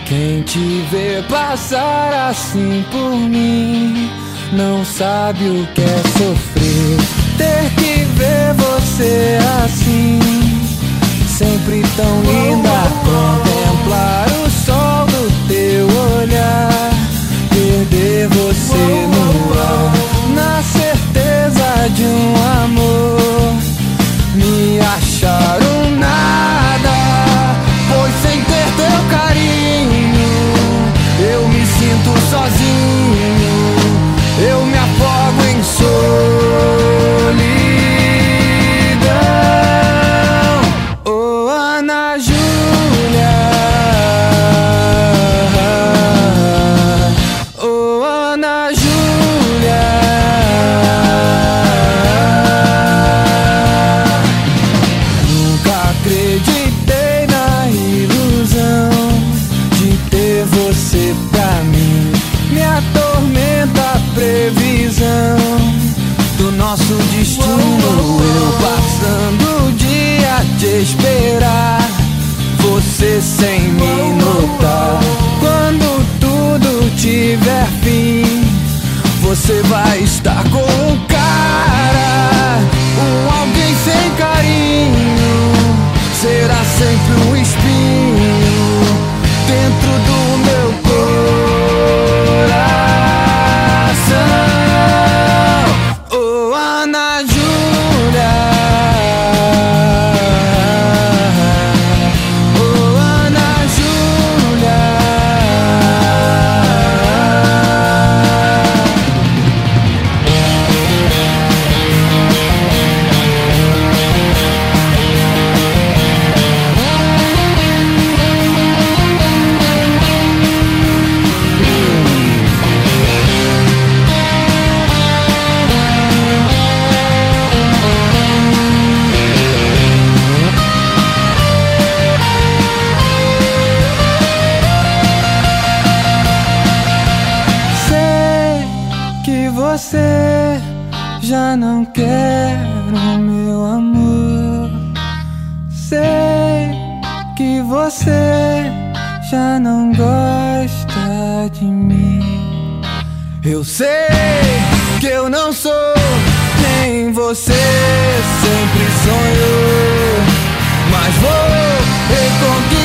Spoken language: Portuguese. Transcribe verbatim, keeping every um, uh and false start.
Quem te vê passar assim por mim não sabe o que é sofrer. Ter que ver você assim, sempre tão linda. Contemplar o sol do teu olhar, perder você no ar, na certeza de um amor. Me achar um nada, pois sem ter teu carinho eu me sinto sozinho, eu me afogo em solidão. Oh, Ana Júlia, oh, Ana Júlia, nunca acreditei na ilusão de ter você pra mim. Me atormenta a previsão do nosso destino. Eu passando o dia de esperar você sem me notar. Quando tudo tiver fim, você vai estar com um cara, um alguém sem carinho. Será sempre um espinho dentro do meu coração. Oh, Ana Júlia, oh, Ana Júlia. Você já não quer o meu amor. Sei que você já não gosta de mim. Eu sei que eu não sou quem você sempre sonhou, mas vou reconquistar